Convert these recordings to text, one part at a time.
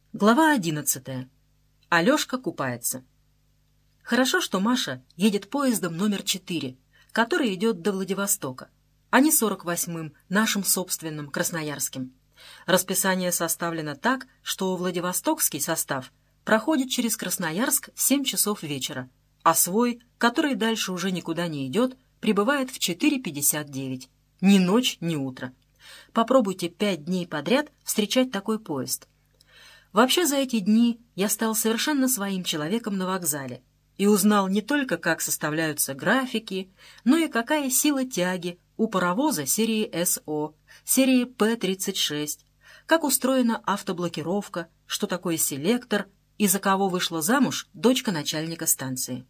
Глава 11. Алешка купается. Хорошо, что Маша едет поездом номер 4, который идет до Владивостока, а не 48-м, нашим собственным, красноярским. Расписание составлено так, что Владивостокский состав проходит через Красноярск в 7 часов вечера, а свой, который дальше уже никуда не идет, прибывает в 4:59. Ни ночь, ни утро. Попробуйте 5 дней подряд встречать такой поезд. Вообще за эти дни я стал совершенно своим человеком на вокзале и узнал не только, как составляются графики, но и какая сила тяги у паровоза серии СО, серии П-36, как устроена автоблокировка, что такое селектор и за кого вышла замуж дочка начальника станции.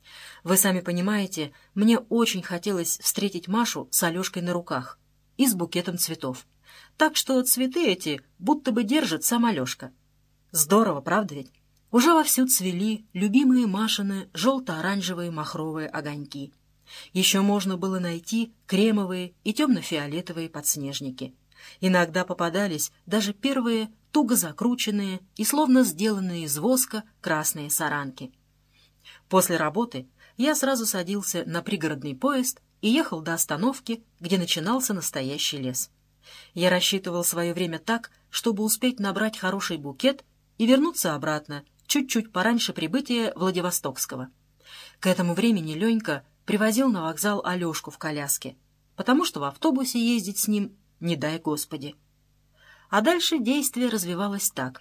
Вы сами понимаете, мне очень хотелось встретить Машу с Алешкой на руках и с букетом цветов, так что цветы эти будто бы держит сам Алешка. Здорово, правда ведь? Уже вовсю цвели любимые Машины желто-оранжевые махровые огоньки. Еще можно было найти кремовые и темно-фиолетовые подснежники. Иногда попадались даже первые туго закрученные и словно сделанные из воска красные саранки. После работы я сразу садился на пригородный поезд и ехал до остановки, где начинался настоящий лес. Я рассчитывал свое время так, чтобы успеть набрать хороший букет и вернуться обратно, чуть-чуть пораньше прибытия Владивостокского. К этому времени Ленька привозил на вокзал Алешку в коляске, потому что в автобусе ездить с ним не дай Господи. А дальше действие развивалось так.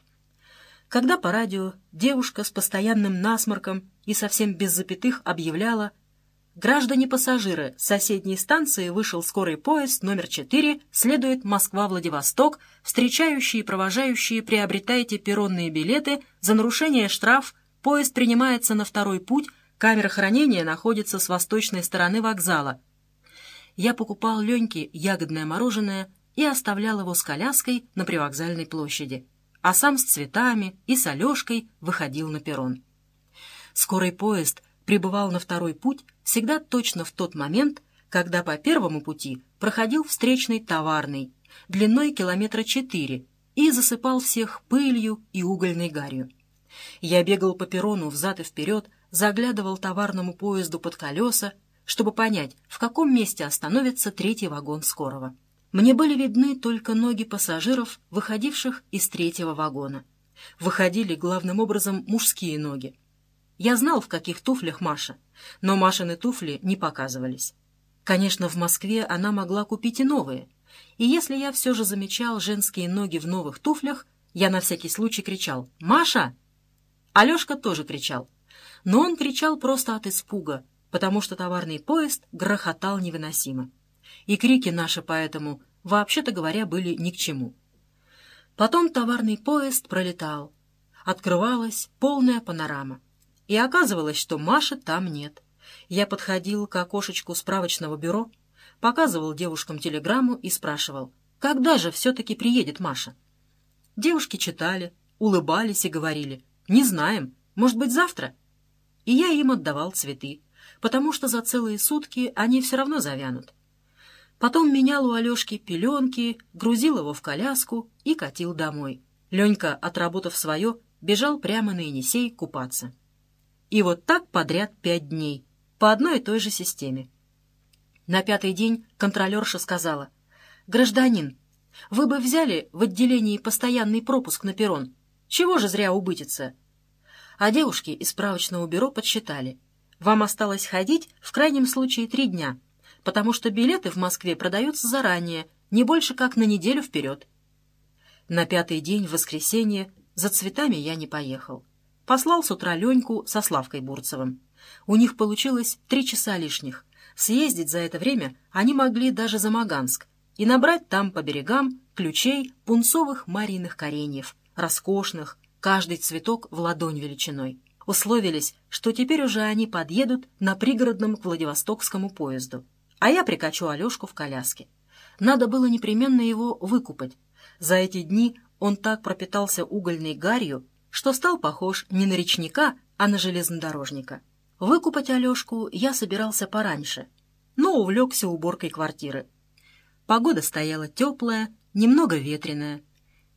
Когда по радио девушка с постоянным насморком и совсем без запятых объявляла: «Граждане-пассажиры, с соседней станции вышел скорый поезд номер 4, следует Москва-Владивосток, встречающие и провожающие приобретайте перронные билеты, за нарушение штраф, поезд принимается на второй путь, камера хранения находится с восточной стороны вокзала». Я покупал Леньке ягодное мороженое и оставлял его с коляской на привокзальной площади, а сам с цветами и с Алешкой выходил на перрон. Скорый поезд прибывал на второй путь всегда точно в тот момент, когда по первому пути проходил встречный товарный, длиной 4 километра, и засыпал всех пылью и угольной гарью. Я бегал по перрону взад и вперед, заглядывал товарному поезду под колеса, чтобы понять, в каком месте остановится третий вагон скорого. Мне были видны только ноги пассажиров, выходивших из третьего вагона. Выходили главным образом мужские ноги. Я знал, в каких туфлях Маша, но Машины туфли не показывались. Конечно, в Москве она могла купить и новые, и если я все же замечал женские ноги в новых туфлях, я на всякий случай кричал: «Маша!». Алешка тоже кричал, но он кричал просто от испуга, потому что товарный поезд грохотал невыносимо. И крики наши поэтому, вообще-то говоря, были ни к чему. Потом товарный поезд пролетал. Открывалась полная панорама. И оказывалось, что Маши там нет. Я подходил к окошечку справочного бюро, показывал девушкам телеграмму и спрашивал: «Когда же все-таки приедет Маша?» Девушки читали, улыбались и говорили: «Не знаем, может быть, завтра?» И я им отдавал цветы, потому что за целые сутки они все равно завянут. Потом менял у Алешки пеленки, грузил его в коляску и катил домой. Ленька, отработав свое, бежал прямо на Енисей купаться. И вот так подряд 5 дней, по одной и той же системе. На 5-й день контролерша сказала: «Гражданин, вы бы взяли в отделении постоянный пропуск на перрон. Чего же зря убытиться?» А девушки из справочного бюро подсчитали: «Вам осталось ходить в крайнем случае 3 дня, потому что билеты в Москве продаются заранее, не больше как на неделю вперед». На 5-й день, в воскресенье, за цветами я не поехал. Послал с утра Леньку со Славкой Бурцевым. У них получилось 3 часа лишних. Съездить за это время они могли даже за Маганск и набрать там по берегам ключей пунцовых Марьиных кореньев, роскошных, каждый цветок в ладонь величиной. Условились, что теперь уже они подъедут на пригородном к Владивостокскому поезду, а я прикачу Алешку в коляске. Надо было непременно его выкупать. За эти дни он так пропитался угольной гарью, что стал похож не на речника, а на железнодорожника. Выкупать Алешку я собирался пораньше, но увлекся уборкой квартиры. Погода стояла теплая, немного ветреная.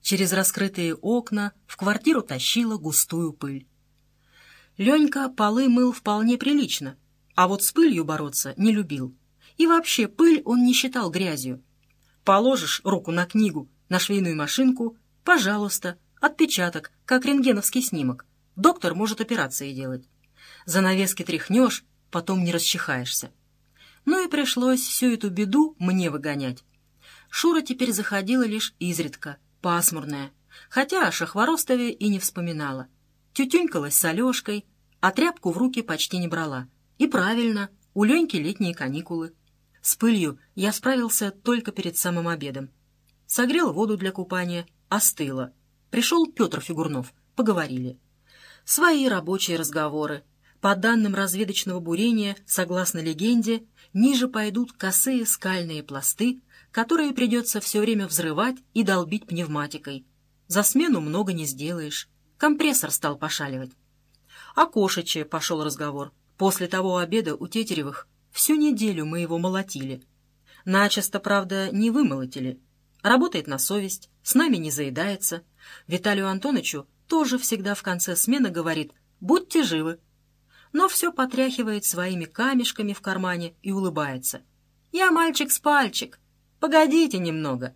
Через раскрытые окна в квартиру тащила густую пыль. Ленька полы мыл вполне прилично, а вот с пылью бороться не любил. И вообще пыль он не считал грязью. Положишь руку на книгу, на швейную машинку, пожалуйста, отпечаток, как рентгеновский снимок. Доктор может операции делать. Занавески тряхнешь, потом не расчихаешься. Ну и пришлось всю эту беду мне выгонять. Шура теперь заходила лишь изредка, пасмурная, хотя о Шахворостове и не вспоминала. Тютюнькалась с Алешкой, а тряпку в руки почти не брала. И правильно, у Леньки летние каникулы. С пылью я справился только перед самым обедом. Согрел воду для купания, остыла. Пришел Петр Фигурнов, поговорили. Свои рабочие разговоры. По данным разведочного бурения, согласно легенде, ниже пойдут косые скальные пласты, которые придется все время взрывать и долбить пневматикой. За смену много не сделаешь. Компрессор стал пошаливать. О Кошиче пошел разговор. После того обеда у Тетеревых всю неделю мы его молотили. Начисто, правда, не вымолотили. Работает на совесть, с нами не заедается. Виталию Антоновичу тоже всегда в конце смены говорит «будьте живы». Но все потряхивает своими камешками в кармане и улыбается. «Я мальчик с пальчик. Погодите немного».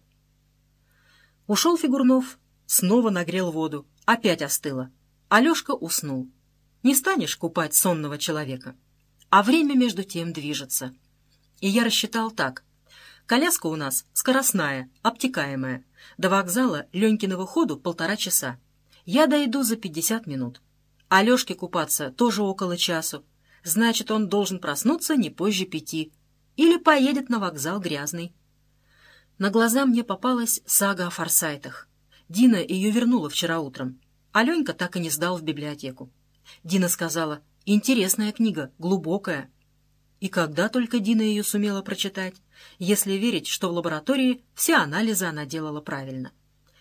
Ушел Фигурнов, снова нагрел воду, опять остыло. Алешка уснул. Не станешь купать сонного человека. А время между тем движется. И я рассчитал так. Коляска у нас скоростная, обтекаемая. До вокзала Ленькиного ходу 1,5 часа. Я дойду за 50 минут. Алешке купаться тоже около часу. Значит, он должен проснуться не позже 5. Или поедет на вокзал грязный. На глаза мне попалась сага о Форсайтах. Дина ее вернула вчера утром. А Ленька так и не сдал в библиотеку. Дина сказала: «Интересная книга, глубокая». И когда только Дина ее сумела прочитать, если верить, что в лаборатории все анализы она делала правильно.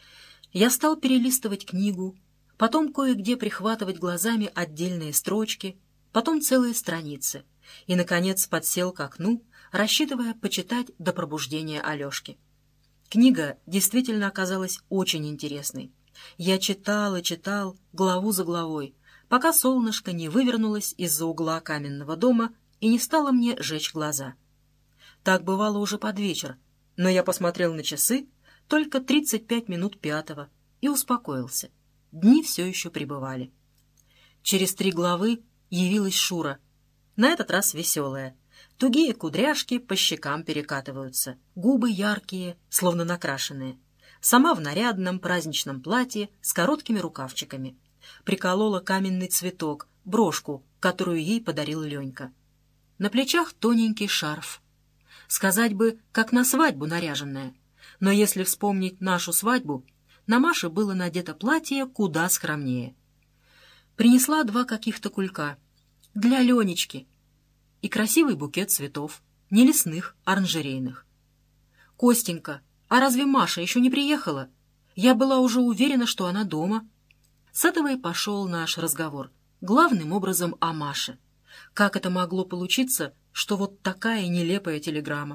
Я стал перелистывать книгу, потом кое-где прихватывать глазами отдельные строчки, потом целые страницы, и, наконец, подсел к окну, рассчитывая почитать до пробуждения Алешки. Книга действительно оказалась очень интересной. Я читал и читал, главу за главой, пока солнышко не вывернулось из-за угла каменного дома и не стало мне жечь глаза. Так бывало уже под вечер, но я посмотрел на часы, только 35 минут 5, и успокоился. Дни все еще пребывали. Через 3 главы явилась Шура. На этот раз веселая. Тугие кудряшки по щекам перекатываются, губы яркие, словно накрашенные. Сама в нарядном праздничном платье с короткими рукавчиками. Приколола каменный цветок, брошку, которую ей подарил Ленька. На плечах тоненький шарф. Сказать бы, как на свадьбу наряженная. Но если вспомнить нашу свадьбу, на Маше было надето платье куда скромнее. Принесла 2 каких-то кулька. Для Ленечки. И красивый букет цветов. Не лесных, оранжерейных. «Костенька, а разве Маша еще не приехала? Я была уже уверена, что она дома». С этого и пошел наш разговор. Главным образом о Маше. Как это могло получиться, что вот такая нелепая телеграмма?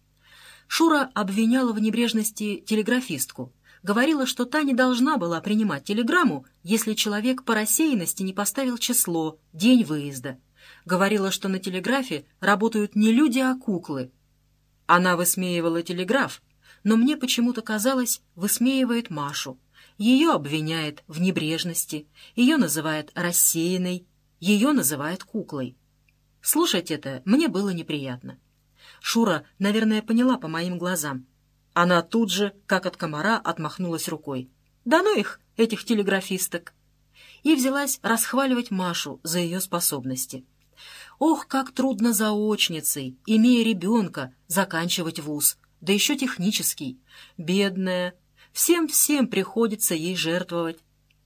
Шура обвиняла в небрежности телеграфистку. Говорила, что та не должна была принимать телеграмму, если человек по рассеянности не поставил число, день выезда. Говорила, что на телеграфе работают не люди, а куклы. Она высмеивала телеграф, но мне почему-то казалось, высмеивает Машу. Ее обвиняет в небрежности, ее называет рассеянной, ее называет куклой. Слушать это мне было неприятно. Шура, наверное, поняла по моим глазам. Она тут же, как от комара, отмахнулась рукой. «Да ну их, этих телеграфисток!» И взялась расхваливать Машу за ее способности. Ох, как трудно заочницей, имея ребенка, заканчивать вуз, да еще технический. Бедная, всем-всем приходится ей жертвовать.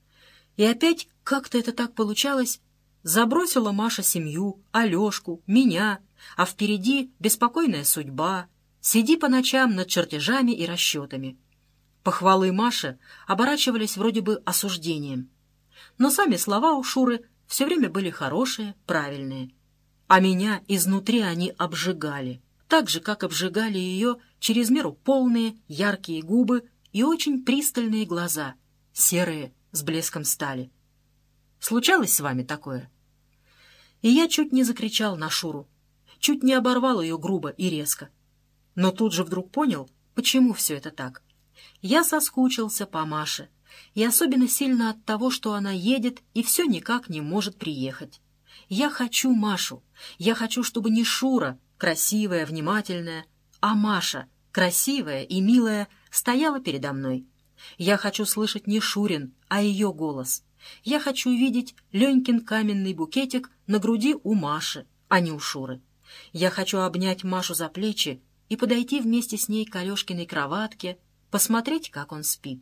И опять как-то это так получалось. Забросила Маша семью, Алешку, меня, а впереди беспокойная судьба. Сиди по ночам над чертежами и расчетами. Похвалы Маше оборачивались вроде бы осуждением. Но сами слова у Шуры все время были хорошие, правильные. А меня изнутри они обжигали, так же, как обжигали ее через меру полные, яркие губы и очень пристальные глаза, серые, с блеском стали. Случалось с вами такое? И я чуть не закричал на Шуру, чуть не оборвал ее грубо и резко. Но тут же вдруг понял, почему все это так. Я соскучился по Маше, и особенно сильно от того, что она едет и все никак не может приехать. Я хочу Машу, я хочу, чтобы не Шура, красивая, внимательная, а Маша, красивая и милая, стояла передо мной. Я хочу слышать не Шурин, а ее голос. Я хочу видеть Ленькин каменный букетик на груди у Маши, а не у Шуры. Я хочу обнять Машу за плечи и подойти вместе с ней к Алешкиной кроватке, посмотреть, как он спит.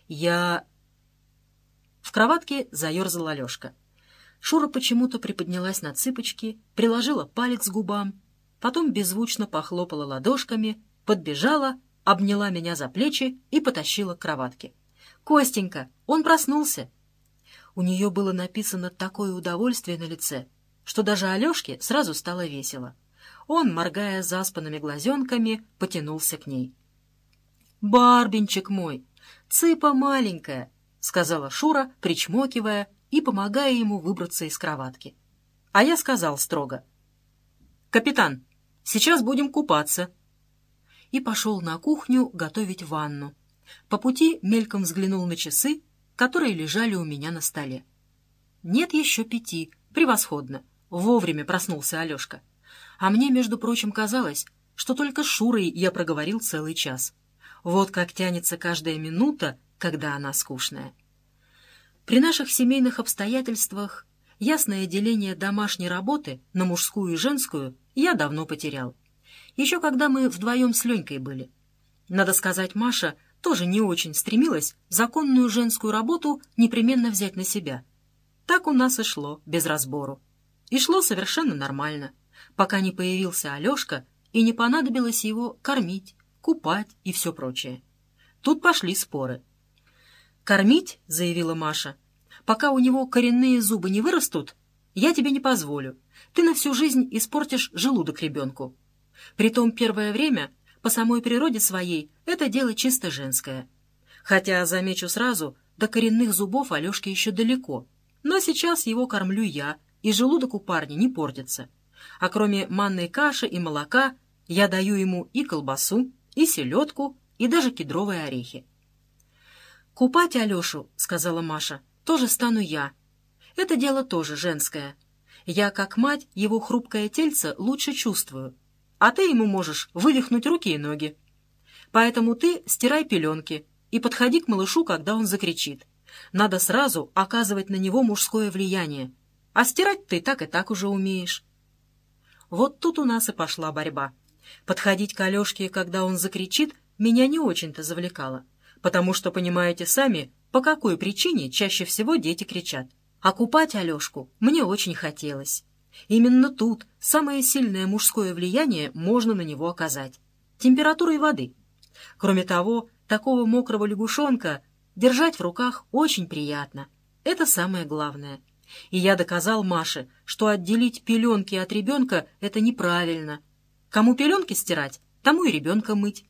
В кроватке заерзал Алешка. Шура почему-то приподнялась на цыпочки, приложила палец к губам, потом беззвучно похлопала ладошками, подбежала, обняла меня за плечи и потащила к кроватке. «Костенька, он проснулся!» У нее было написано такое удовольствие на лице, что даже Алешке сразу стало весело. Он, моргая заспанными глазенками, потянулся к ней. «Барбинчик мой, цыпа маленькая!» — сказала Шура, причмокивая и помогая ему выбраться из кроватки. А я сказал строго: «Капитан, сейчас будем купаться». И пошел на кухню готовить ванну. По пути мельком взглянул на часы, которые лежали у меня на столе. Нет еще 5, превосходно, вовремя проснулся Алешка. А мне, между прочим, казалось, что только с Шурой я проговорил целый час. Вот как тянется каждая минута, когда она скучная. При наших семейных обстоятельствах ясное деление домашней работы на мужскую и женскую я давно потерял. Еще когда мы вдвоем с Ленькой были. Надо сказать, Маша тоже не очень стремилась законную женскую работу непременно взять на себя. Так у нас и шло, без разбору. И шло совершенно нормально, пока не появился Алешка и не понадобилось его кормить, купать и все прочее. Тут пошли споры. «Кормить, — заявила Маша, — пока у него коренные зубы не вырастут, я тебе не позволю. Ты на всю жизнь испортишь желудок ребенку. Притом первое время, по самой природе своей, это дело чисто женское. Хотя, замечу сразу, до коренных зубов Алешке еще далеко, но сейчас его кормлю я, и желудок у парня не портится. А кроме манной каши и молока, я даю ему и колбасу, и селедку, и даже кедровые орехи». «Купать Алешу, — сказала Маша, — тоже стану я. Это дело тоже женское. Я, как мать, его хрупкое тельце лучше чувствую, а ты ему можешь вывихнуть руки и ноги. Поэтому ты стирай пеленки и подходи к малышу, когда он закричит. Надо сразу оказывать на него мужское влияние, а стирать ты так и так уже умеешь». Вот тут у нас и пошла борьба. Подходить к Алешке, когда он закричит, меня не очень-то завлекало, потому что, понимаете сами, по какой причине чаще всего дети кричат. А купать Алешку мне очень хотелось. Именно тут самое сильное мужское влияние можно на него оказать. Температурой воды. Кроме того, такого мокрого лягушонка держать в руках очень приятно. Это самое главное. И я доказал Маше, что отделить пеленки от ребенка — это неправильно. Кому пеленки стирать, тому и ребенка мыть.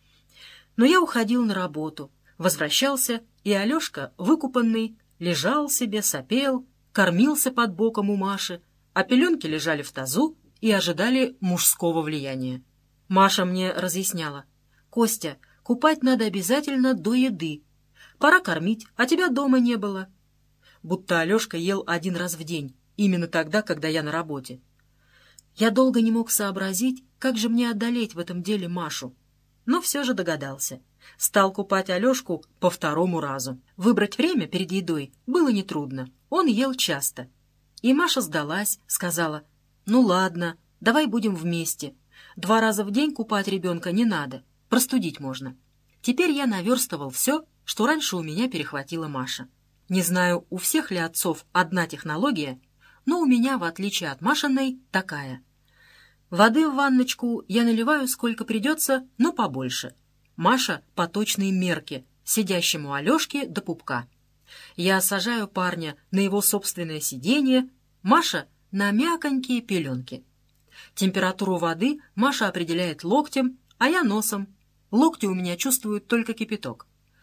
Но я уходил на работу, возвращался, и Алешка, выкупанный, лежал себе, сопел, кормился под боком у Маши, а пеленки лежали в тазу и ожидали мужского влияния. Маша мне разъясняла: «Костя, купать надо обязательно до еды. Пора кормить, а тебя дома не было». Будто Алешка ел 1 раз в день, именно тогда, когда я на работе. Я долго не мог сообразить, как же мне одолеть в этом деле Машу, но все же догадался. Стал купать Алешку по 2-му разу. Выбрать время перед едой было нетрудно, он ел часто. И Маша сдалась, сказала: «Ну ладно, давай будем вместе. 2 раза в день купать ребенка не надо, простудить можно». Теперь я наверстывал все, что раньше у меня перехватила Маша. Не знаю, у всех ли отцов одна технология, но у меня, в отличие от Машиной, такая. Воды в ванночку я наливаю сколько придется, но побольше. Маша по точной мерке, сидящему Алешке до пупка. Я сажаю парня на его собственное сиденье, Маша — на мяконькие пеленки. Температуру воды Маша определяет локтем, а я носом. Локти у меня чувствуют только кипяток.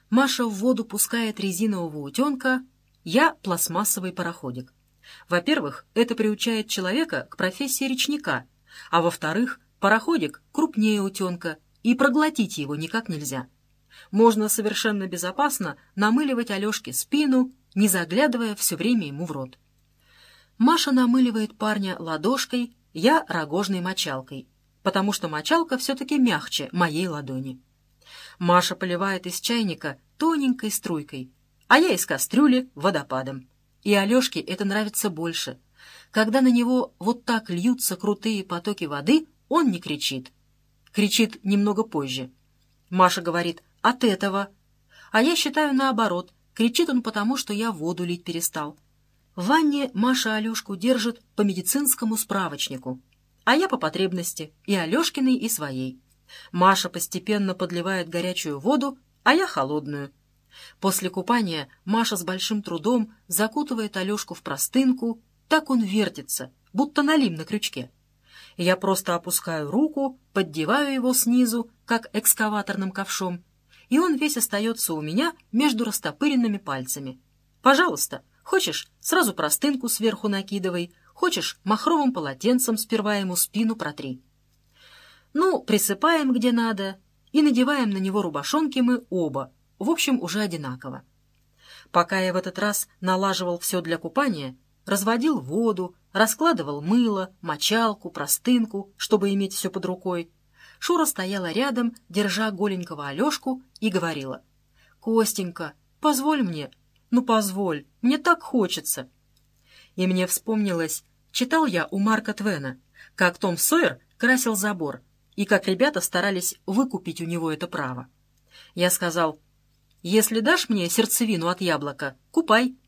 Маша в воду пускает резинового утенка, я — пластмассовый пароходик. Во-первых, это приучает человека к профессии речника, а во-вторых, пароходик крупнее утенка, и проглотить его никак нельзя. Можно совершенно безопасно намыливать Алешке спину, не заглядывая все время ему в рот. Маша намыливает парня ладошкой, я — рогожной мочалкой, потому что мочалка все-таки мягче моей ладони. Маша поливает из чайника тоненькой струйкой, а я из кастрюли водопадом. И Алешке это нравится больше. Когда на него вот так льются крутые потоки воды, он не кричит. Кричит немного позже. Маша говорит: «От этого». А я считаю наоборот. Кричит он потому, что я воду лить перестал. В ванне Маша Алешку держит по медицинскому справочнику, а я по потребности, и Алешкиной, и своей. Маша постепенно подливает горячую воду, а я холодную. После купания Маша с большим трудом закутывает Алешку в простынку, так он вертится, будто налим на крючке. Я просто опускаю руку, поддеваю его снизу, как экскаваторным ковшом, и он весь остается у меня между растопыренными пальцами. Пожалуйста, хочешь, сразу простынку сверху накидывай, хочешь, махровым полотенцем сперва ему спину протри. Ну, присыпаем где надо и надеваем на него рубашонки мы оба, в общем, уже одинаково. Пока я в этот раз налаживал все для купания, разводил воду, раскладывал мыло, мочалку, простынку, чтобы иметь все под рукой, Шура стояла рядом, держа голенького Алешку, и говорила: «Костенька, позволь мне, ну позволь, мне так хочется». И мне вспомнилось, читал я у Марка Твена, как Том Сойер красил забор, и как ребята старались выкупить у него это право. Я сказал: «Если дашь мне сердцевину от яблока, купай».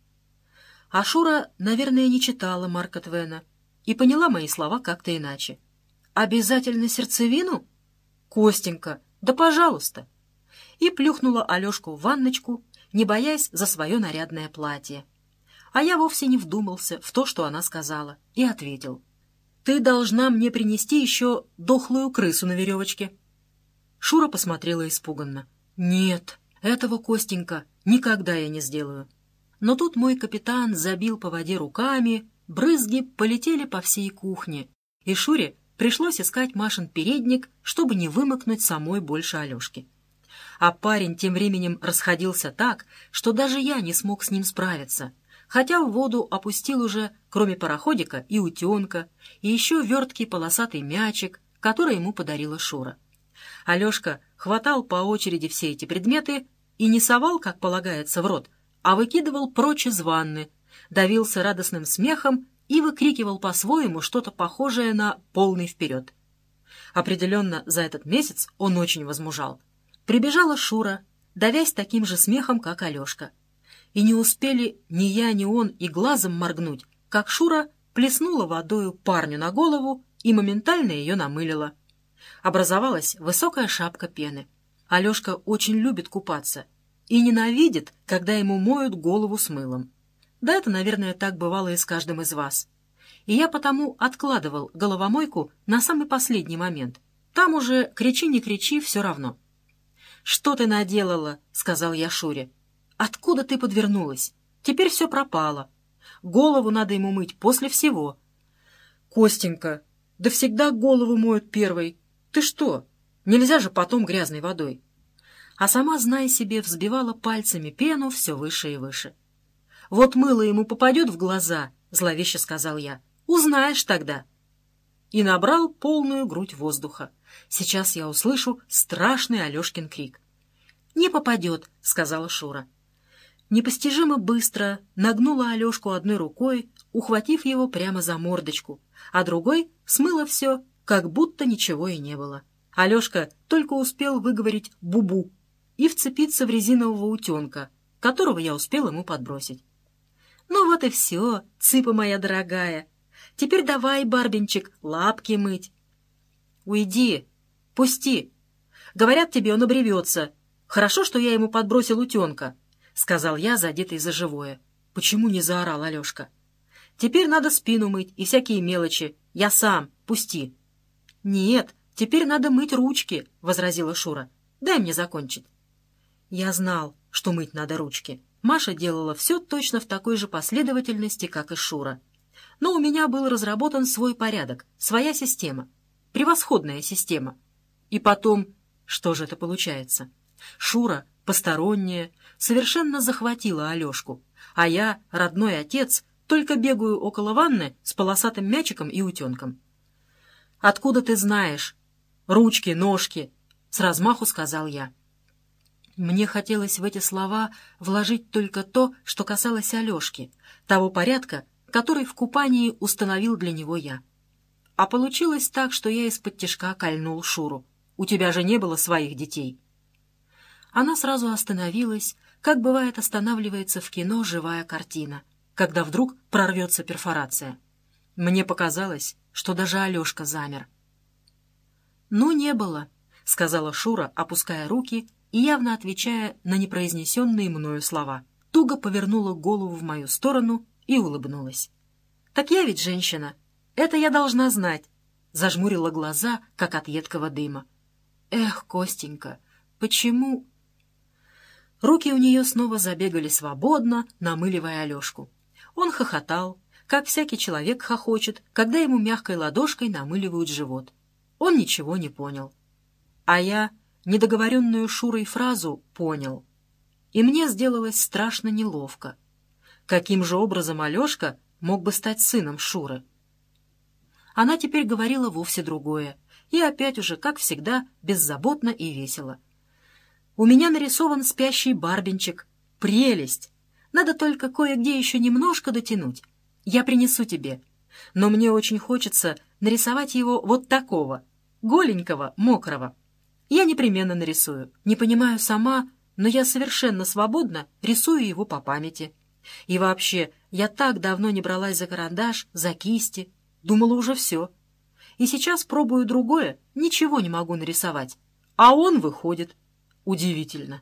А Шура, наверное, не читала Марка Твена и поняла мои слова как-то иначе. «Обязательно сердцевину? Костенька, да пожалуйста!» И плюхнула Алешку в ванночку, не боясь за свое нарядное платье. А я вовсе не вдумался в то, что она сказала, и ответил: «Ты должна мне принести еще дохлую крысу на веревочке». Шура посмотрела испуганно. «Нет, этого, Костенька, никогда я не сделаю». Но тут мой капитан забил по воде руками, брызги полетели по всей кухне, и Шуре пришлось искать Машин передник, чтобы не вымокнуть самой больше Алешки. А парень тем временем расходился так, что даже я не смог с ним справиться, хотя в воду опустил уже, кроме пароходика, и утенка, и еще верткий полосатый мячик, который ему подарила Шура. Алешка хватал по очереди все эти предметы и не совал, как полагается, в рот, а выкидывал прочь из ванны, давился радостным смехом и выкрикивал по-своему что-то похожее на «полный вперед». Определенно, за этот месяц он очень возмужал. Прибежала Шура, давясь таким же смехом, как Алешка. И не успели ни я, ни он и глазом моргнуть, как Шура плеснула водою парню на голову и моментально ее намылила. Образовалась высокая шапка пены. Алешка очень любит купаться и ненавидит, когда ему моют голову с мылом. Да это, наверное, так бывало и с каждым из вас. И я потому откладывал головомойку на самый последний момент. Там уже кричи не кричи, все равно. «Что ты наделала?» — сказал я Шуре. «Откуда ты подвернулась? Теперь все пропало. Голову надо ему мыть после всего». «Костенька, да всегда голову моют первой. Ты что? Нельзя же потом грязной водой». А сама, зная себе, взбивала пальцами пену все выше и выше. «Вот мыло ему попадет в глаза», — зловеще сказал я. «Узнаешь тогда». И набрал полную грудь воздуха. Сейчас я услышу страшный Алешкин крик. «Не попадет», — сказала Шура. Непостижимо быстро нагнула Алешку одной рукой, ухватив его прямо за мордочку, а другой смыла все, как будто ничего и не было. Алешка только успел выговорить «бу-бу» и вцепиться в резинового утенка, которого я успел ему подбросить. «Ну вот и все, цыпа моя дорогая. Теперь давай, Барбинчик, лапки мыть». «Уйди, пусти. Говорят тебе, он обревется. Хорошо, что я ему подбросил утенка», — сказал я, задетый за живое. «Почему не заорал Алешка?» «Теперь надо спину мыть и всякие мелочи. Я сам, пусти». «Нет, теперь надо мыть ручки», — возразила Шура. «Дай мне закончить». Я знал, что мыть надо ручки, Маша делала все точно в такой же последовательности, как и Шура. Но у меня был разработан свой порядок, своя система, превосходная система. И потом, что же это получается? Шура, посторонняя, совершенно захватила Алешку, а я, родной отец, только бегаю около ванны с полосатым мячиком и утенком. «Откуда ты знаешь? Ручки, ножки!» — с размаху сказал я. Мне хотелось в эти слова вложить только то, что касалось Алешки, того порядка, который в купании установил для него я. А получилось так, что я исподтишка кольнул Шуру. «У тебя же не было своих детей». Она сразу остановилась, как бывает останавливается в кино живая картина, когда вдруг прорвется перфорация. Мне показалось, что даже Алешка замер. «Ну, не было», — сказала Шура, опуская руки и явно отвечая на непроизнесенные мною слова. Туго повернула голову в мою сторону и улыбнулась. «Так я ведь женщина. Это я должна знать», — зажмурила глаза, как от едкого дыма. «Эх, Костенька, почему...» Руки у нее снова забегали свободно, намыливая Алешку. Он хохотал, как всякий человек хохочет, когда ему мягкой ладошкой намыливают живот. Он ничего не понял. А я недоговоренную Шурой фразу понял. И мне сделалось страшно неловко. Каким же образом Алешка мог бы стать сыном Шуры? Она теперь говорила вовсе другое, и опять уже, как всегда, беззаботно и весело. «У меня нарисован спящий Барбинчик. Прелесть! Надо только кое-где еще немножко дотянуть. Я принесу тебе. Но мне очень хочется нарисовать его вот такого, голенького, мокрого. Я непременно нарисую. Не понимаю сама, но я совершенно свободно рисую его по памяти. И вообще, я так давно не бралась за карандаш, за кисти. Думала уже все. И сейчас пробую другое, ничего не могу нарисовать. А он выходит. Удивительно».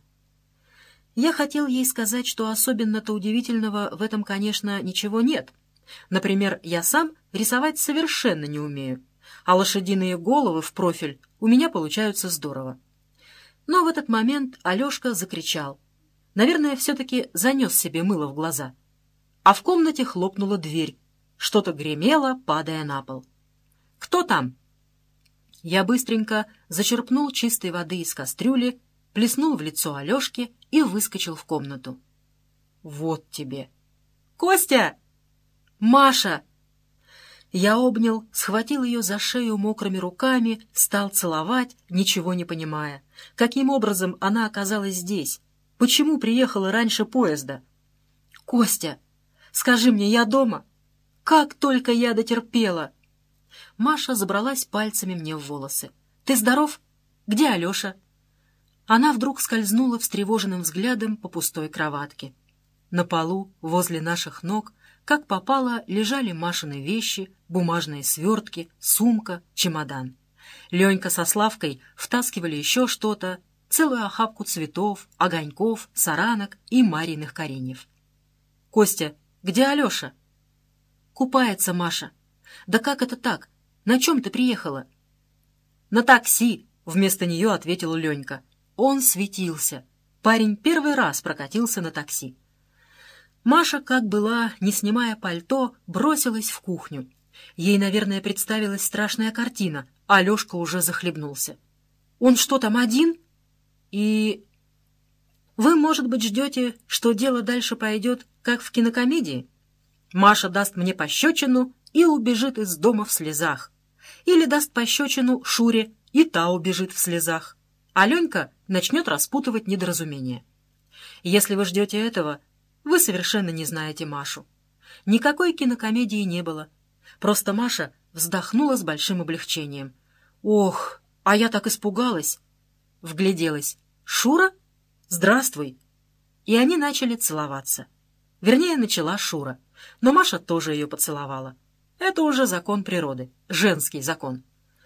Я хотел ей сказать, что особенно-то удивительного в этом, конечно, ничего нет. Например, я сам рисовать совершенно не умею, а лошадиные головы в профиль у меня получаются здорово. Но в этот момент Алешка закричал. Наверное, все-таки занес себе мыло в глаза. А в комнате хлопнула дверь. Что-то гремело, падая на пол. «Кто там?» Я быстренько зачерпнул чистой воды из кастрюли, плеснул в лицо Алешки и выскочил в комнату. «Вот тебе!» «Костя!» «Маша!» Я обнял, схватил ее за шею мокрыми руками, стал целовать, ничего не понимая. Каким образом она оказалась здесь? Почему приехала раньше поезда? «Костя, скажи мне, я дома? Как только я дотерпела!» Маша забралась пальцами мне в волосы. «Ты здоров? Где Алеша?» Она вдруг скользнула встревоженным взглядом по пустой кроватке. На полу, возле наших ног, как попало, лежали Машины вещи, бумажные свертки, сумка, чемодан. Ленька со Славкой втаскивали еще что-то, целую охапку цветов, огоньков, саранок и Мариных кореньев. «Костя, где Алеша?» «Купается Маша». «Да как это так? На чем ты приехала?» «На такси», — вместо нее ответил Ленька. Он светился. Парень первый раз прокатился на такси. Маша, как была, не снимая пальто, бросилась в кухню. Ей, наверное, представилась страшная картина, а Алешка уже захлебнулся. «Он что, там один?» «И...» «Вы, может быть, ждете, что дело дальше пойдет, как в кинокомедии? Маша даст мне пощечину и убежит из дома в слезах. Или даст пощечину Шуре, и та убежит в слезах. А Ленька начнет распутывать недоразумение. Если вы ждете этого, вы совершенно не знаете Машу. Никакой кинокомедии не было. Просто Маша вздохнула с большим облегчением. «Ох, а я так испугалась!» Вгляделась. «Шура? Здравствуй!» И они начали целоваться. Вернее, начала Шура. Но Маша тоже ее поцеловала. Это уже закон природы, женский закон.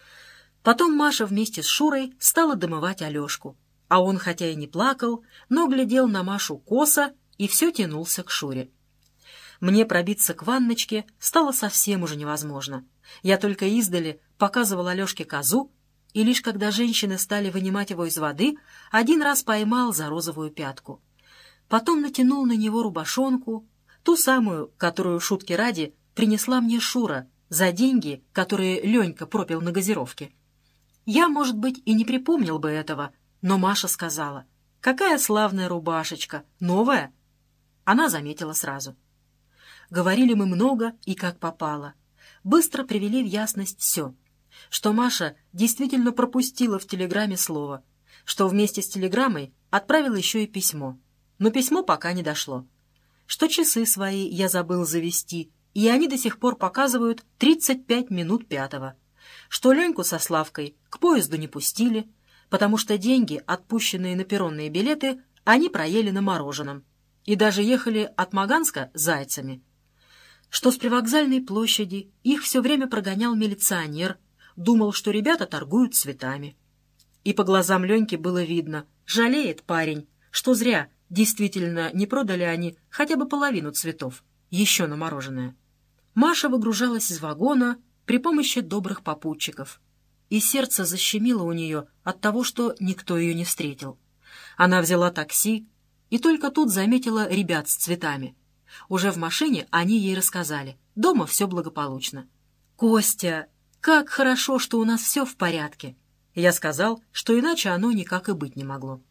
Потом Маша вместе с Шурой стала домывать Алешку. А он, хотя и не плакал, но глядел на Машу косо и все тянулся к Шуре. Мне пробиться к ванночке стало совсем уже невозможно. Я только издали показывал Алешке козу, и лишь когда женщины стали вынимать его из воды, один раз поймал за розовую пятку. Потом натянул на него рубашонку, ту самую, которую, шутки ради, принесла мне Шура за деньги, которые Ленька пропил на газировке. Я, может быть, и не припомнил бы этого, но Маша сказала: «Какая славная рубашечка! Новая?» Она заметила сразу. Говорили мы много и как попало. Быстро привели в ясность все. Что Маша действительно пропустила в телеграмме слово, что вместе с телеграммой отправила еще и письмо. Но письмо пока не дошло. Что часы свои я забыл завести, и они до сих пор показывают 35 минут пятого. Что Леньку со Славкой к поезду не пустили, потому что деньги, отпущенные на перронные билеты, они проели на мороженом. И даже ехали от Маганска зайцами. Что с привокзальной площади их все время прогонял милиционер, думал, что ребята торгуют цветами. И по глазам Леньки было видно, жалеет парень, что зря действительно не продали они хотя бы половину цветов, еще на мороженое. Маша выгружалась из вагона при помощи добрых попутчиков, и сердце защемило у нее от того, что никто ее не встретил. Она взяла такси и только тут заметила ребят с цветами. Уже в машине они ей рассказали. Дома все благополучно. «Костя, как хорошо, что у нас все в порядке!» Я сказал, что иначе оно никак и быть не могло.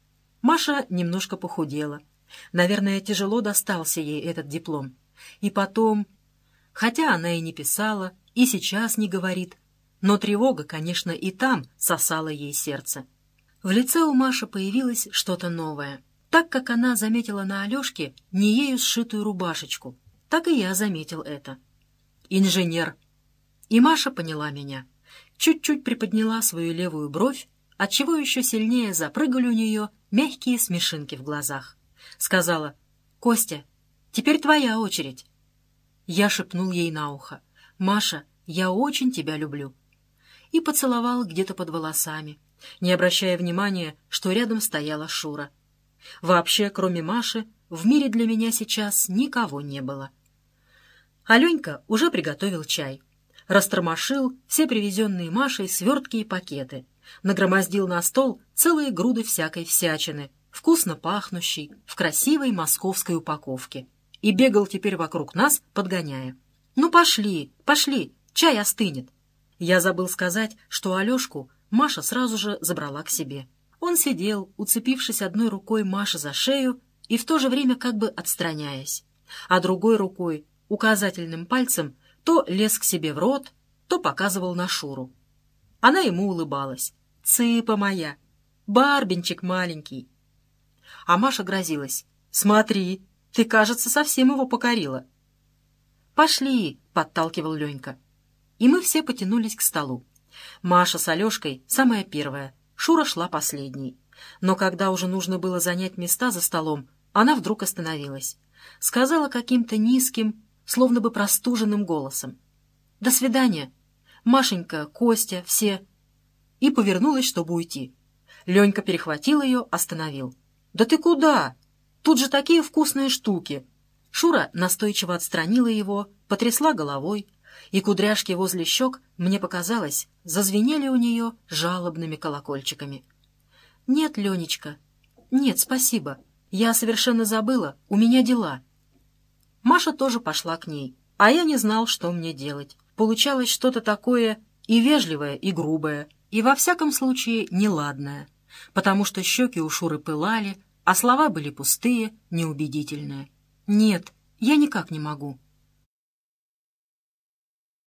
Маша немножко похудела. Наверное, тяжело достался ей этот диплом. И потом, хотя она и не писала, и сейчас не говорит, но тревога, конечно, и там сосала ей сердце. В лице у Маши появилось что-то новое. Так как она заметила на Алешке не ею сшитую рубашечку, так и я заметил это. Инженер. И Маша поняла меня. Чуть-чуть приподняла свою левую бровь, отчего еще сильнее запрыгали у нее мягкие смешинки в глазах. Сказала: «Костя, теперь твоя очередь». Я шепнул ей на ухо: «Маша, я очень тебя люблю». И поцеловал где-то под волосами, не обращая внимания, что рядом стояла Шура. Вообще, кроме Маши, в мире для меня сейчас никого не было. Аленька уже приготовил чай. Растормошил все привезенные Машей свертки и пакеты. Нагромоздил на стол целые груды всякой всячины, вкусно пахнущей, в красивой московской упаковке. И бегал теперь вокруг нас, подгоняя. «Ну пошли, пошли, чай остынет». Я забыл сказать, что Алешку Маша сразу же забрала к себе. Он сидел, уцепившись одной рукой Маше за шею и в то же время как бы отстраняясь, а другой рукой, указательным пальцем, то лез к себе в рот, то показывал на Шуру. Она ему улыбалась. «Цыпа моя! Барбинчик маленький!» А Маша грозилась. «Смотри, ты, кажется, совсем его покорила». «Пошли!» — подталкивал Ленька. И мы все потянулись к столу. Маша с Алешкой самая первая, Шура шла последней. Но когда уже нужно было занять места за столом, она вдруг остановилась. Сказала каким-то низким, словно бы простуженным голосом: «До свидания. Машенька, Костя, все». И повернулась, чтобы уйти. Ленька перехватил ее, остановил. «Да ты куда? Тут же такие вкусные штуки». Шура настойчиво отстранила его, потрясла головой, и кудряшки возле щек, мне показалось, зазвенели у нее жалобными колокольчиками. «Нет, Ленечка, нет, спасибо. Я совершенно забыла, у меня дела». Маша тоже пошла к ней, а я не знал, что мне делать. Получалось что-то такое и вежливое, и грубое, и во всяком случае неладное, потому что щеки у Шуры пылали, а слова были пустые, неубедительные. «Нет, я никак не могу».